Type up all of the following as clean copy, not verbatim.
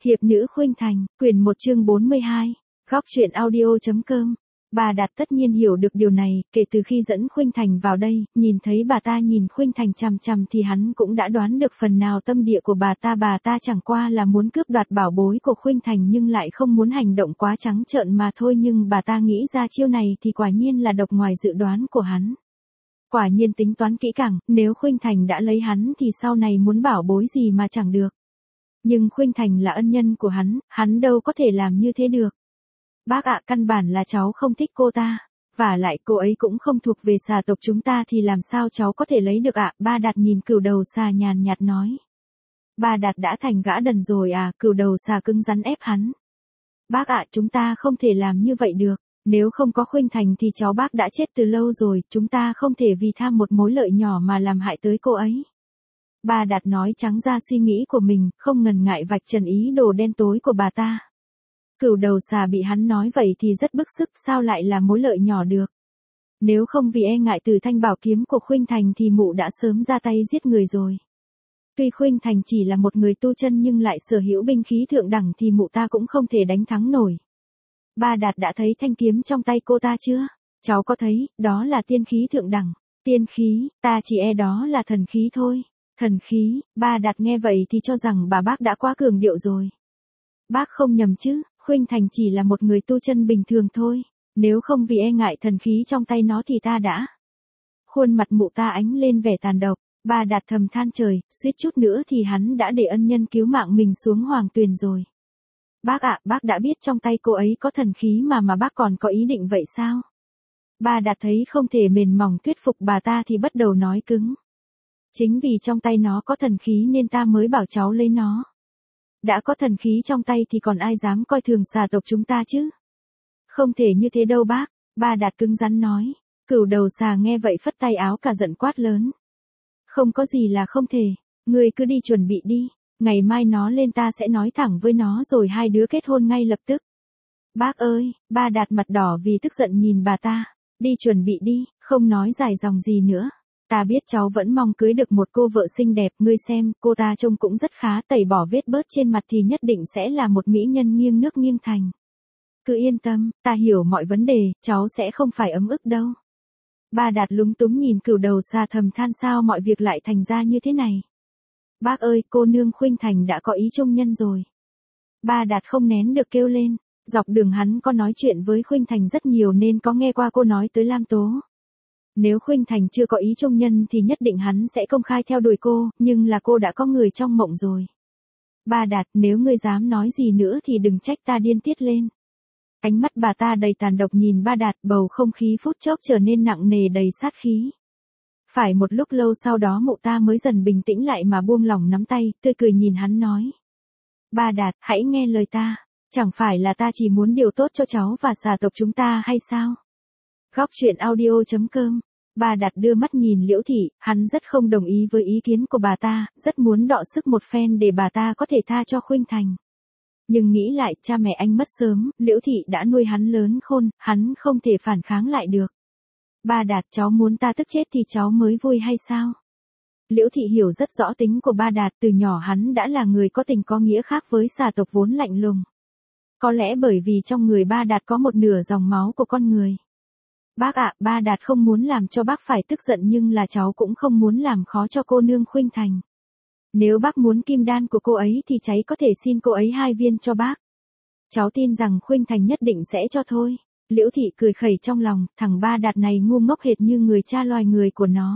Hiệp nữ Khuynh Thành, quyển 1 chương 42, góc truyện audio.com. Bà Đạt tất nhiên hiểu được điều này, kể từ khi dẫn Khuynh Thành vào đây, nhìn thấy bà ta nhìn Khuynh Thành chằm chằm thì hắn cũng đã đoán được phần nào tâm địa của bà ta chẳng qua là muốn cướp đoạt bảo bối của Khuynh Thành nhưng lại không muốn hành động quá trắng trợn mà thôi, nhưng bà ta nghĩ ra chiêu này thì quả nhiên là độc ngoài dự đoán của hắn. Quả nhiên tính toán kỹ càng, nếu Khuynh Thành đã lấy hắn thì sau này muốn bảo bối gì mà chẳng được. Nhưng Khuynh Thành là ân nhân của hắn đâu có thể làm như thế được. Bác ạ, căn bản là cháu không thích cô ta. Vả lại cô ấy cũng không thuộc về xà tộc chúng ta thì làm sao cháu có thể lấy được ạ? Ba Đạt nhìn cừu đầu xà nhàn nhạt nói. Ba Đạt đã thành gã đần rồi à? Cừu đầu xà cứng rắn ép hắn. Bác ạ, chúng ta không thể làm như vậy được. Nếu không có Khuynh Thành thì cháu bác đã chết từ lâu rồi. Chúng ta không thể vì tham một mối lợi nhỏ mà làm hại tới cô ấy. Ba Đạt nói trắng ra suy nghĩ của mình, không ngần ngại vạch trần ý đồ đen tối của bà ta. Cừu đầu xà bị hắn nói vậy thì rất bức xúc, sao lại là mối lợi nhỏ được. Nếu không vì e ngại từ thanh bảo kiếm của Khuynh Thành thì mụ đã sớm ra tay giết người rồi. Tuy Khuynh Thành chỉ là một người tu chân nhưng lại sở hữu binh khí thượng đẳng thì mụ ta cũng không thể đánh thắng nổi. Ba Đạt đã thấy thanh kiếm trong tay cô ta chưa? Cháu có thấy, đó là tiên khí thượng đẳng. Tiên khí, ta chỉ e đó là thần khí thôi. Thần khí, Ba Đạt nghe vậy thì cho rằng bà bác đã quá cường điệu rồi. Bác không nhầm chứ, Khuynh Thành chỉ là một người tu chân bình thường thôi. Nếu không vì e ngại thần khí trong tay nó thì ta đã. Khuôn mặt mụ ta ánh lên vẻ tàn độc. Ba Đạt thầm than trời, suýt chút nữa thì hắn đã để ân nhân cứu mạng mình xuống hoàng tuyền rồi. Bác ạ, bác đã biết trong tay cô ấy có thần khí mà bác còn có ý định vậy sao? Ba Đạt thấy không thể mềm mỏng thuyết phục bà ta thì bắt đầu nói cứng. Chính vì trong tay nó có thần khí nên ta mới bảo cháu lấy nó. Đã có thần khí trong tay thì còn ai dám coi thường xà tộc chúng ta chứ? Không thể như thế đâu bác, Ba Đạt cứng rắn nói. Cừu đầu xà nghe vậy phất tay áo cả giận quát lớn. Không có gì là không thể, ngươi cứ đi chuẩn bị đi, ngày mai nó lên ta sẽ nói thẳng với nó rồi hai đứa kết hôn ngay lập tức. Bác ơi, Ba Đạt mặt đỏ vì tức giận nhìn bà ta, đi chuẩn bị đi, không nói dài dòng gì nữa. Ta biết cháu vẫn mong cưới được một cô vợ xinh đẹp, ngươi xem, cô ta trông cũng rất khá, tẩy bỏ vết bớt trên mặt thì nhất định sẽ là một mỹ nhân nghiêng nước nghiêng thành. Cứ yên tâm, ta hiểu mọi vấn đề, cháu sẽ không phải ấm ức đâu. Ba Đạt lúng túng nhìn cừu đầu xà thầm than sao mọi việc lại thành ra như thế này. Bác ơi, cô nương Khuynh Thành đã có ý chung nhân rồi. Ba Đạt không nén được kêu lên, dọc đường hắn có nói chuyện với Khuynh Thành rất nhiều nên có nghe qua cô nói tới Lam Tố. Nếu Khuynh Thành chưa có ý chung nhân thì nhất định hắn sẽ công khai theo đuổi cô, nhưng là cô đã có người trong mộng rồi. Ba Đạt, nếu ngươi dám nói gì nữa thì đừng trách ta điên tiết lên. Ánh mắt bà ta đầy tàn độc nhìn Ba Đạt, bầu không khí phút chốc trở nên nặng nề đầy sát khí. Phải một lúc lâu sau đó mụ ta mới dần bình tĩnh lại mà buông lỏng nắm tay, tươi cười nhìn hắn nói. Ba Đạt, hãy nghe lời ta, chẳng phải là ta chỉ muốn điều tốt cho cháu và xà tộc chúng ta hay sao? Góc truyện audio.com. Ba Đạt đưa mắt nhìn Liễu Thị, hắn rất không đồng ý với ý kiến của bà ta, rất muốn đọ sức một phen để bà ta có thể tha cho Khuynh Thành. Nhưng nghĩ lại, cha mẹ anh mất sớm, Liễu Thị đã nuôi hắn lớn khôn, hắn không thể phản kháng lại được. Ba Đạt, cháu muốn ta tức chết thì cháu mới vui hay sao? Liễu Thị hiểu rất rõ tính của Ba Đạt, từ nhỏ hắn đã là người có tình có nghĩa khác với xà tộc vốn lạnh lùng. Có lẽ bởi vì trong người Ba Đạt có một nửa dòng máu của con người. Bác ạ, Ba Đạt không muốn làm cho bác phải tức giận nhưng là cháu cũng không muốn làm khó cho cô nương Khuynh Thành. Nếu bác muốn kim đan của cô ấy thì cháu có thể xin cô ấy 2 viên cho bác. Cháu tin rằng Khuynh Thành nhất định sẽ cho thôi. Liễu Thị cười khẩy trong lòng, thằng Ba Đạt này ngu ngốc hệt như người cha loài người của nó.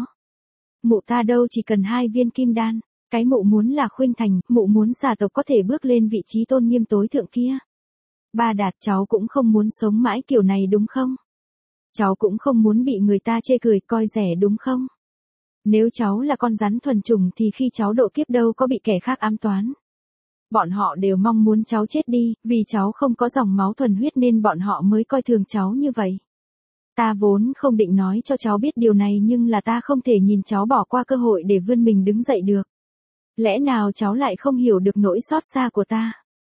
Mụ ta đâu chỉ cần 2 viên kim đan, cái mụ muốn là Khuynh Thành, mụ muốn xà tộc có thể bước lên vị trí tôn nghiêm tối thượng kia. Ba Đạt, cháu cũng không muốn sống mãi kiểu này đúng không? Cháu cũng không muốn bị người ta chê cười coi rẻ đúng không? Nếu cháu là con rắn thuần chủng thì khi cháu độ kiếp đâu có bị kẻ khác ám toán. Bọn họ đều mong muốn cháu chết đi, vì cháu không có dòng máu thuần huyết nên bọn họ mới coi thường cháu như vậy. Ta vốn không định nói cho cháu biết điều này nhưng là ta không thể nhìn cháu bỏ qua cơ hội để vươn mình đứng dậy được. Lẽ nào cháu lại không hiểu được nỗi xót xa của ta?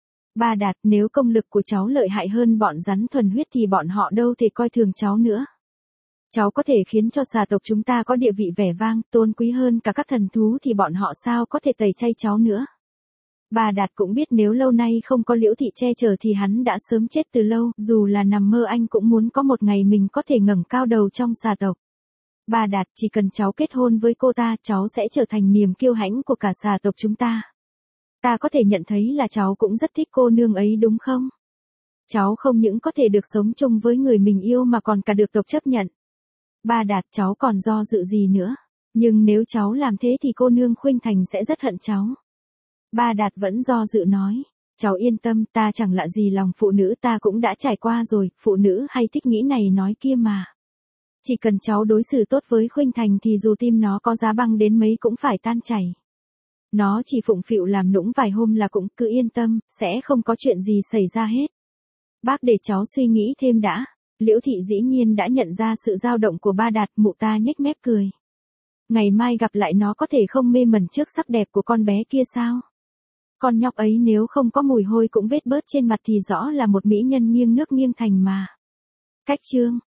Ba Đạt, nếu công lực của cháu lợi hại hơn bọn rắn thuần huyết thì bọn họ đâu thể coi thường cháu nữa. Cháu có thể khiến cho xà tộc chúng ta có địa vị vẻ vang, tôn quý hơn cả các thần thú thì bọn họ sao có thể tẩy chay cháu nữa. Bà Đạt cũng biết nếu lâu nay không có Liễu Thị che chở thì hắn đã sớm chết từ lâu, dù là nằm mơ anh cũng muốn có một ngày mình có thể ngẩng cao đầu trong xà tộc. Bà Đạt, chỉ cần cháu kết hôn với cô ta, cháu sẽ trở thành niềm kiêu hãnh của cả xà tộc chúng ta. Ta có thể nhận thấy là cháu cũng rất thích cô nương ấy đúng không? Cháu không những có thể được sống chung với người mình yêu mà còn cả được tộc chấp nhận. Bà Đạt, cháu còn do dự gì nữa? Nhưng nếu cháu làm thế thì cô nương Khuynh Thành sẽ rất hận cháu. Bà Đạt vẫn do dự nói. Cháu yên tâm, ta chẳng lạ gì lòng phụ nữ, ta cũng đã trải qua rồi, phụ nữ hay thích nghĩ này nói kia mà. Chỉ cần cháu đối xử tốt với Khuynh Thành thì dù tim nó có giá băng đến mấy cũng phải tan chảy. Nó chỉ phụng phịu làm nũng vài hôm là cũng cứ yên tâm, sẽ không có chuyện gì xảy ra hết. Bác để cháu suy nghĩ thêm đã. Liễu Thị dĩ nhiên đã nhận ra sự dao động của Ba Đạt, mụ ta nhếch mép cười. Ngày mai gặp lại nó có thể không mê mẩn trước sắc đẹp của con bé kia sao? Con nhóc ấy nếu không có mùi hôi cũng vết bớt trên mặt thì rõ là một mỹ nhân nghiêng nước nghiêng thành mà. Cách chương